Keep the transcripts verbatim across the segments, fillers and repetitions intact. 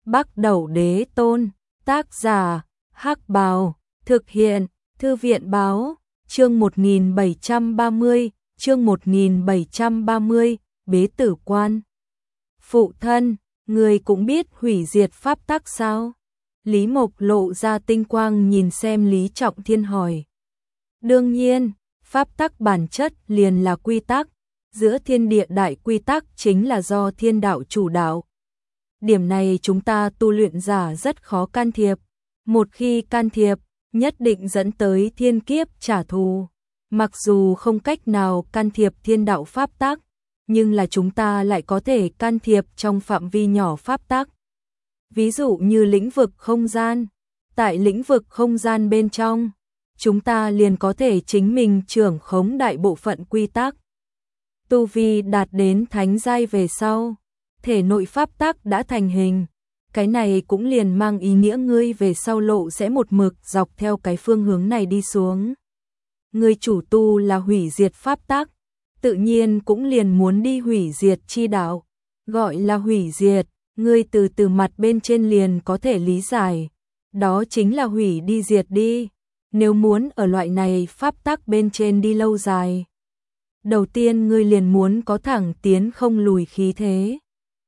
Bắc Đẩu Đế Tôn, tác giả, Hắc Bào, thực hiện, Thư viện báo, chương một nghìn bảy trăm ba mươi, chương một nghìn bảy trăm ba mươi, Bế Tử Quan. Phụ thân, người cũng biết hủy diệt pháp tắc sao? Lý Mộc lộ ra tinh quang nhìn xem Lý Trọng Thiên hỏi. Đương nhiên, pháp tắc bản chất liền là quy tắc, giữa thiên địa đại quy tắc chính là do thiên đạo chủ đạo. Điểm này chúng ta tu luyện giả rất khó can thiệp, một khi can thiệp, nhất định dẫn tới thiên kiếp trả thù. Mặc dù không cách nào can thiệp thiên đạo pháp tắc, nhưng là chúng ta lại có thể can thiệp trong phạm vi nhỏ pháp tắc. Ví dụ như lĩnh vực không gian, tại lĩnh vực không gian bên trong, chúng ta liền có thể chính mình trưởng khống đại bộ phận quy tắc. Tu vi đạt đến thánh giai về sau, thể nội pháp tắc đã thành hình, cái này cũng liền mang ý nghĩa ngươi về sau lộ sẽ một mực dọc theo cái phương hướng này đi xuống. Ngươi chủ tu là hủy diệt pháp tắc, tự nhiên cũng liền muốn đi hủy diệt chi đạo. Gọi là hủy diệt, ngươi từ từ mặt bên trên liền có thể lý giải, đó chính là hủy đi diệt đi. Nếu muốn ở loại này pháp tắc bên trên đi lâu dài, đầu tiên ngươi liền muốn có thẳng tiến không lùi khí thế.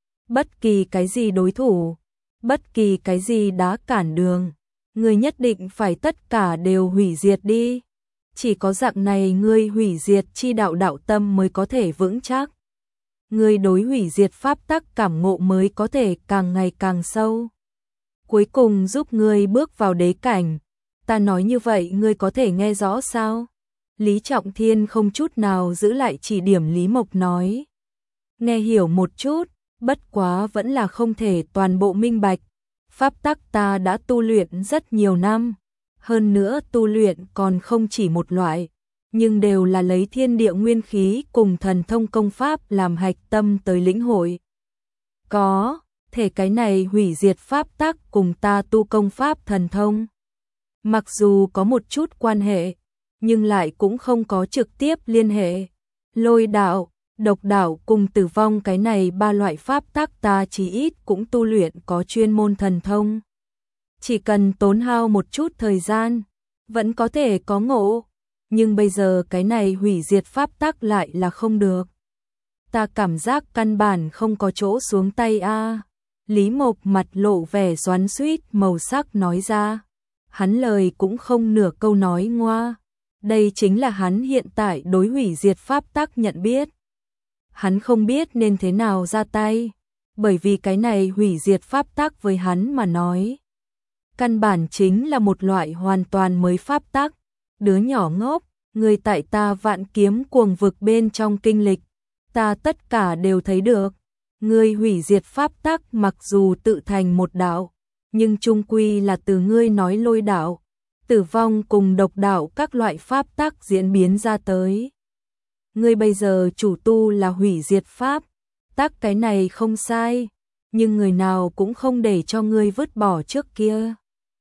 Bất kỳ cái gì đối thủ, bất kỳ cái gì đã cản đường, ngươi nhất định phải tất cả đều hủy diệt đi. Chỉ có dạng này ngươi hủy diệt chi đạo đạo tâm mới có thể vững chắc. Ngươi đối hủy diệt pháp tắc cảm ngộ mới có thể càng ngày càng sâu. Cuối cùng giúp ngươi bước vào đế cảnh. Ta nói như vậy ngươi có thể nghe rõ sao? Lý Trọng Thiên không chút nào giữ lại chỉ điểm Lý Mộc nói. Nghe hiểu một chút, bất quá vẫn là không thể toàn bộ minh bạch. Pháp tắc ta đã tu luyện rất nhiều năm. Hơn nữa tu luyện còn không chỉ một loại, nhưng đều là lấy thiên địa nguyên khí cùng thần thông công pháp làm hạch tâm tới lĩnh hội. Có, thể cái này hủy diệt pháp tắc cùng ta tu công pháp thần thông. Mặc dù có một chút quan hệ, nhưng lại cũng không có trực tiếp liên hệ. Lôi đạo, độc đạo cùng tử vong cái này ba loại pháp tắc ta chỉ ít cũng tu luyện có chuyên môn thần thông. Chỉ cần tốn hao một chút thời gian, vẫn có thể có ngộ. Nhưng bây giờ cái này hủy diệt pháp tắc lại là không được. Ta cảm giác căn bản không có chỗ xuống tay a. À. Lý Mộc mặt lộ vẻ xoắn xuýt màu sắc nói ra. Hắn lời cũng không nửa câu nói ngoa. Đây chính là hắn hiện tại đối hủy diệt pháp tắc nhận biết. Hắn không biết nên thế nào ra tay, bởi vì cái này hủy diệt pháp tắc với hắn mà nói. Căn bản chính là một loại hoàn toàn mới pháp tắc. Đứa nhỏ ngốc, người tại ta vạn kiếm cuồng vực bên trong kinh lịch, ta tất cả đều thấy được. Ngươi hủy diệt pháp tắc mặc dù tự thành một đạo, nhưng chung quy là từ ngươi nói lôi đạo, tử vong cùng độc đạo các loại pháp tắc diễn biến ra tới. Ngươi bây giờ chủ tu là hủy diệt pháp tắc, cái này không sai, nhưng người nào cũng không để cho ngươi vứt bỏ trước kia.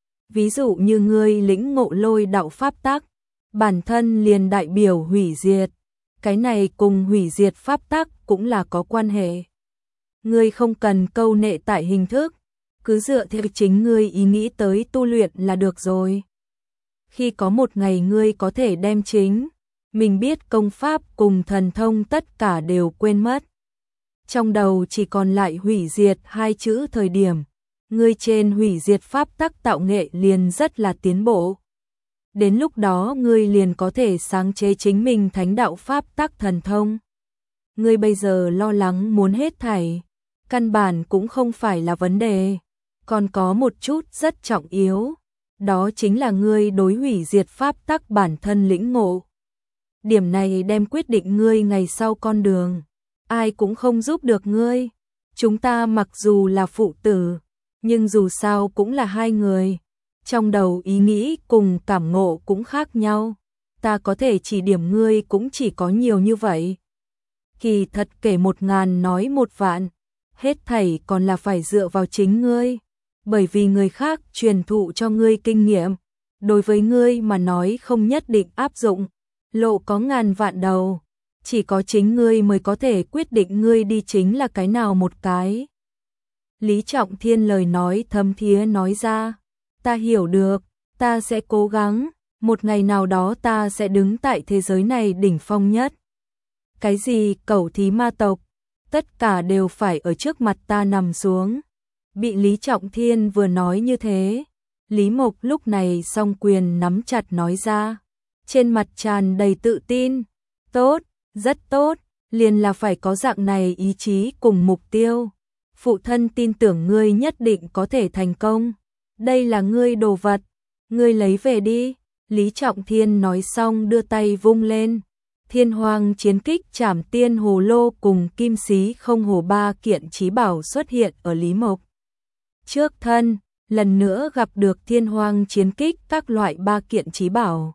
Ví dụ như ngươi lĩnh ngộ lôi đạo pháp tắc, bản thân liền đại biểu hủy diệt, cái này cùng hủy diệt pháp tắc cũng là có quan hệ. Ngươi không cần câu nệ tại hình thức, cứ dựa theo chính ngươi ý nghĩ tới tu luyện là được rồi. Khi có một ngày ngươi có thể đem chính mình biết công pháp cùng thần thông tất cả đều quên mất, trong đầu chỉ còn lại hủy diệt hai chữ thời điểm, ngươi trên hủy diệt pháp tắc tạo nghệ liền rất là tiến bộ. Đến lúc đó ngươi liền có thể sáng chế chính mình thánh đạo pháp tắc thần thông. Ngươi bây giờ lo lắng muốn hết thảy, căn bản cũng không phải là vấn đề. Còn có một chút rất trọng yếu, đó chính là ngươi đối hủy diệt pháp tắc bản thân lĩnh ngộ. Điểm này đem quyết định ngươi ngày sau con đường. Ai cũng không giúp được ngươi. Chúng ta mặc dù là phụ tử, nhưng dù sao cũng là hai người. Trong đầu ý nghĩ cùng cảm ngộ cũng khác nhau. Ta có thể chỉ điểm ngươi cũng chỉ có nhiều như vậy. Kỳ thật kể một ngàn nói một vạn, hết thảy còn là phải dựa vào chính ngươi. Bởi vì người khác truyền thụ cho ngươi kinh nghiệm, đối với ngươi mà nói không nhất định áp dụng. Lộ có ngàn vạn đầu, chỉ có chính ngươi mới có thể quyết định ngươi đi chính là cái nào một cái. Lý Trọng Thiên lời nói thấm thía nói ra, ta hiểu được, ta sẽ cố gắng, một ngày nào đó ta sẽ đứng tại thế giới này đỉnh phong nhất. Cái gì cẩu thí ma tộc, tất cả đều phải ở trước mặt ta nằm xuống. Bị Lý Trọng Thiên vừa nói như thế, Lý Mộc lúc này song quyền nắm chặt nói ra, trên mặt tràn đầy tự tin, tốt, rất tốt, liền là phải có dạng này ý chí cùng mục tiêu. Phụ thân tin tưởng ngươi nhất định có thể thành công, đây là ngươi đồ vật, ngươi lấy về đi. Lý Trọng Thiên nói xong đưa tay vung lên, Thiên Hoang chiến kích Trảm Tiên Hồ Lô cùng Kim Xí Không Hồ ba kiện chí bảo xuất hiện ở Lý Mộc trước thân, lần nữa gặp được Thiên Hoang chiến kích các loại ba kiện chí bảo.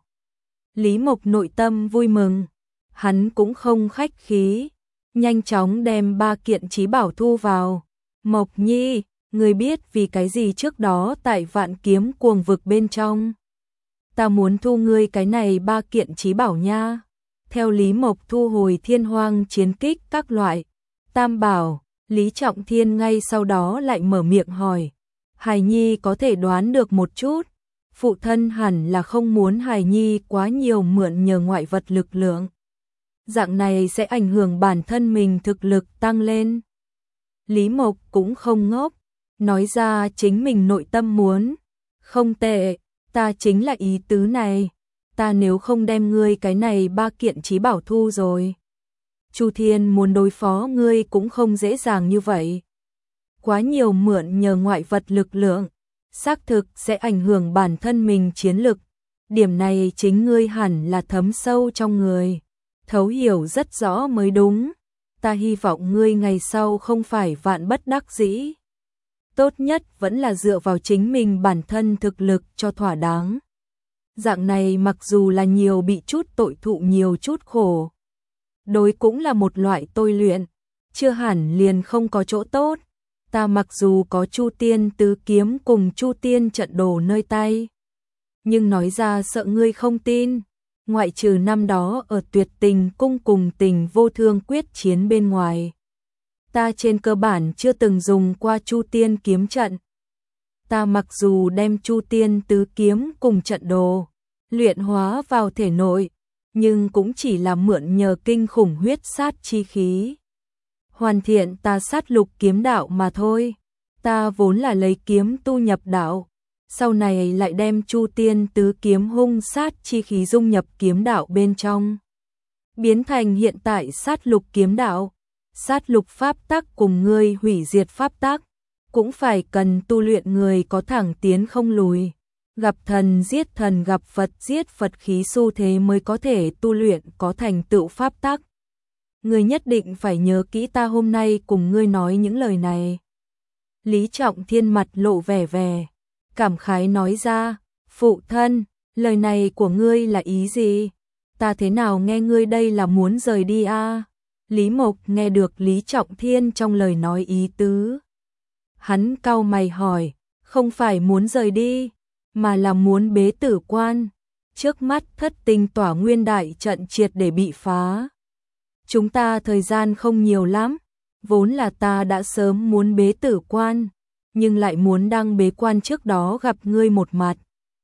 Lý Mộc nội tâm vui mừng, hắn cũng không khách khí, nhanh chóng đem ba kiện chí bảo thu vào. Mộc Nhi, ngươi biết vì cái gì trước đó tại Vạn Kiếm Cuồng vực bên trong ta muốn thu ngươi cái này ba kiện chí bảo nha. Theo Lý Mộc thu hồi Thiên Hoang chiến kích các loại tam bảo, Lý Trọng Thiên ngay sau đó lại mở miệng hỏi, Hài Nhi có thể đoán được một chút, phụ thân hẳn là không muốn Hài Nhi quá nhiều mượn nhờ ngoại vật lực lượng, dạng này sẽ ảnh hưởng bản thân mình thực lực tăng lên. Lý Mộc cũng không ngốc, nói ra chính mình nội tâm muốn, không tệ, ta chính là ý tứ này, ta nếu không đem ngươi cái này ba kiện chí bảo thu rồi, Chu Thiên muốn đối phó ngươi cũng không dễ dàng như vậy. Quá nhiều mượn nhờ ngoại vật lực lượng, xác thực sẽ ảnh hưởng bản thân mình chiến lực, điểm này chính ngươi hẳn là thấm sâu trong người, thấu hiểu rất rõ mới đúng. Ta hy vọng ngươi ngày sau không phải vạn bất đắc dĩ. Tốt nhất vẫn là dựa vào chính mình bản thân thực lực cho thỏa đáng. Dạng này mặc dù là nhiều bị chút tội thụ nhiều chút khổ, đối cũng là một loại tôi luyện, chưa hẳn liền không có chỗ tốt. Ta mặc dù có Chu Tiên tứ kiếm cùng Chu Tiên trận đồ nơi tay, nhưng nói ra sợ ngươi không tin. Ngoại trừ năm đó ở Tuyệt Tình cung cùng Tình Vô Thương quyết chiến bên ngoài, ta trên cơ bản chưa từng dùng qua Chu Tiên kiếm trận. Ta mặc dù đem Chu Tiên tứ kiếm cùng trận đồ luyện hóa vào thể nội, nhưng cũng chỉ là mượn nhờ kinh khủng huyết sát chi khí hoàn thiện ta sát lục kiếm đạo mà thôi. Ta vốn là lấy kiếm tu nhập đạo, sau này lại đem Chu Tiên tứ kiếm hung sát chi khí dung nhập kiếm đạo bên trong, biến thành hiện tại sát lục kiếm đạo. Sát lục pháp tắc cùng ngươi hủy diệt pháp tắc, cũng phải cần tu luyện người có thẳng tiến không lùi, gặp thần giết thần gặp Phật giết Phật khí xu thế mới có thể tu luyện có thành tựu pháp tắc. Ngươi nhất định phải nhớ kỹ ta hôm nay cùng ngươi nói những lời này. Lý Trọng Thiên mặt lộ vẻ vẻ cảm khái nói ra, phụ thân, lời này của ngươi là ý gì? Ta thế nào nghe ngươi đây là muốn rời đi a? À? Lý Mộc nghe được Lý Trọng Thiên trong lời nói ý tứ. Hắn cau mày hỏi, không phải muốn rời đi, mà là muốn bế tử quan. Trước mắt thất tinh tỏa nguyên đại trận triệt để bị phá. Chúng ta thời gian không nhiều lắm, vốn là ta đã sớm muốn bế tử quan, nhưng lại muốn đang bế quan trước đó gặp ngươi một mặt,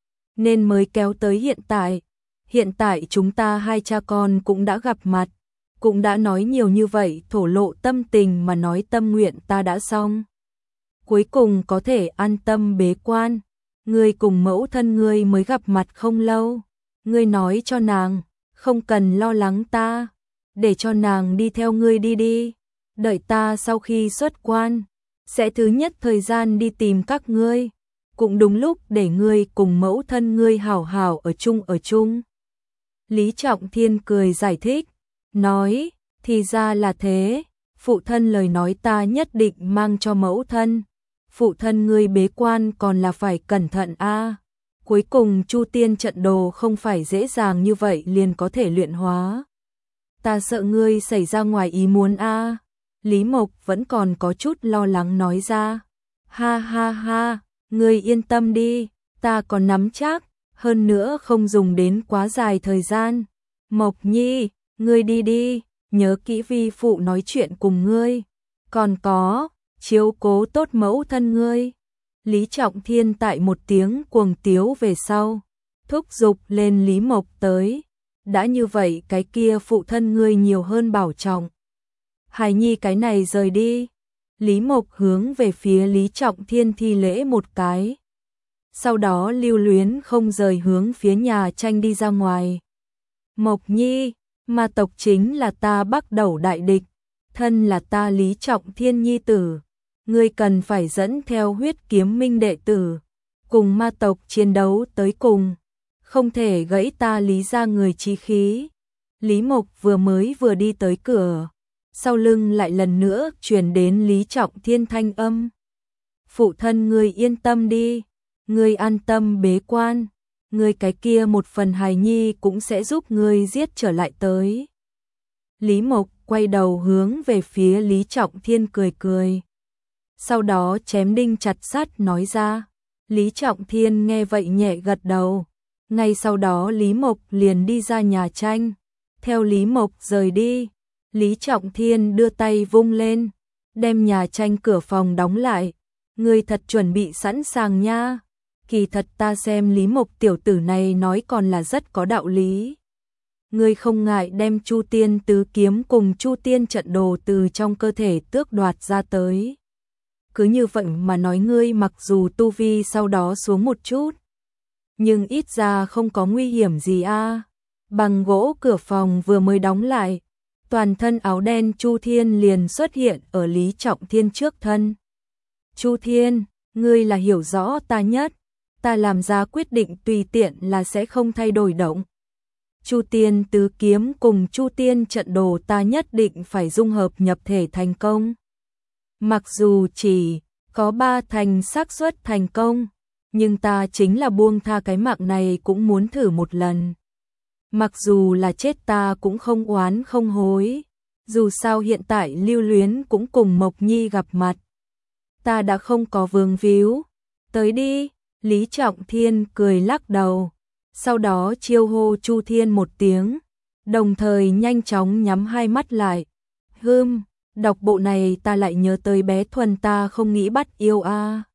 nên mới kéo tới hiện tại. Hiện tại chúng ta hai cha con cũng đã gặp mặt, cũng đã nói nhiều như vậy, thổ lộ tâm tình mà nói tâm nguyện ta đã xong. Cuối cùng có thể an tâm bế quan, ngươi cùng mẫu thân ngươi mới gặp mặt không lâu. Ngươi nói cho nàng, không cần lo lắng ta, để cho nàng đi theo ngươi đi đi. Đợi ta sau khi xuất quan, sẽ thứ nhất thời gian đi tìm các ngươi, cũng đúng lúc để ngươi cùng mẫu thân ngươi hảo hảo ở chung ở chung. Lý Trọng Thiên cười giải thích, nói, thì ra là thế, phụ thân lời nói ta nhất định mang cho mẫu thân. Phụ thân ngươi bế quan còn là phải cẩn thận a. À. Cuối cùng Chu Tiên trận đồ không phải dễ dàng như vậy liền có thể luyện hóa. Ta sợ ngươi xảy ra ngoài ý muốn a. À. Lý Mộc vẫn còn có chút lo lắng nói ra. Ha ha ha, ngươi yên tâm đi, ta còn nắm chắc, hơn nữa không dùng đến quá dài thời gian. Mộc Nhi, ngươi đi đi, nhớ kỹ vi phụ nói chuyện cùng ngươi. Còn có, chiếu cố tốt mẫu thân ngươi. Lý Trọng Thiên tại một tiếng cuồng tiếu về sau, thúc giục lên Lý Mộc tới, đã như vậy cái kia phụ thân ngươi nhiều hơn bảo trọng. Hài nhi cái này rời đi. Lý Mộc hướng về phía Lý Trọng Thiên thi lễ một cái. Sau đó lưu luyến không rời hướng phía nhà tranh đi ra ngoài. Mộc nhi, ma tộc chính là ta Bắc Đẩu đại địch, thân là ta Lý Trọng Thiên nhi tử. Ngươi cần phải dẫn theo huyết kiếm minh đệ tử, cùng ma tộc chiến đấu tới cùng, không thể gãy ta Lý ra người chí khí. Lý Mộc vừa mới vừa đi tới cửa, sau lưng lại lần nữa truyền đến Lý Trọng Thiên thanh âm. Phụ thân ngươi yên tâm đi, ngươi an tâm bế quan, ngươi cái kia một phần hài nhi cũng sẽ giúp ngươi giết trở lại tới. Lý Mộc quay đầu hướng về phía Lý Trọng Thiên cười cười. Sau đó chém đinh chặt sắt nói ra. Lý Trọng Thiên nghe vậy nhẹ gật đầu. Ngay sau đó Lý Mộc liền đi ra nhà tranh. Theo Lý Mộc rời đi, Lý Trọng Thiên đưa tay vung lên, đem nhà tranh cửa phòng đóng lại. Ngươi thật chuẩn bị sẵn sàng nha. Kỳ thật ta xem Lý Mộc tiểu tử này nói còn là rất có đạo lý. Ngươi không ngại đem Chu Tiên tứ kiếm cùng Chu Tiên trận đồ từ trong cơ thể tước đoạt ra tới. Cứ như vậy mà nói ngươi mặc dù tu vi sau đó xuống một chút, nhưng ít ra không có nguy hiểm gì a. Bằng gỗ cửa phòng vừa mới đóng lại, toàn thân áo đen Chu Thiên liền xuất hiện ở Lý Trọng Thiên trước thân. Chu Thiên, ngươi là hiểu rõ ta nhất, ta làm ra quyết định tùy tiện là sẽ không thay đổi động. Chu Tiên tứ kiếm cùng Chu Tiên trận đồ ta nhất định phải dung hợp nhập thể thành công. Mặc dù chỉ có ba thành xác suất thành công, nhưng ta chính là buông tha cái mạng này cũng muốn thử một lần. Mặc dù là chết ta cũng không oán không hối, dù sao hiện tại Lưu Luyến cũng cùng Mộc Nhi gặp mặt. Ta đã không có vương víu, tới đi. Lý Trọng Thiên cười lắc đầu, sau đó chiêu hô Chu Thiên một tiếng, đồng thời nhanh chóng nhắm hai mắt lại. Hừm, đọc bộ này ta lại nhớ tới bé Thuần ta không nghĩ bắt yêu a.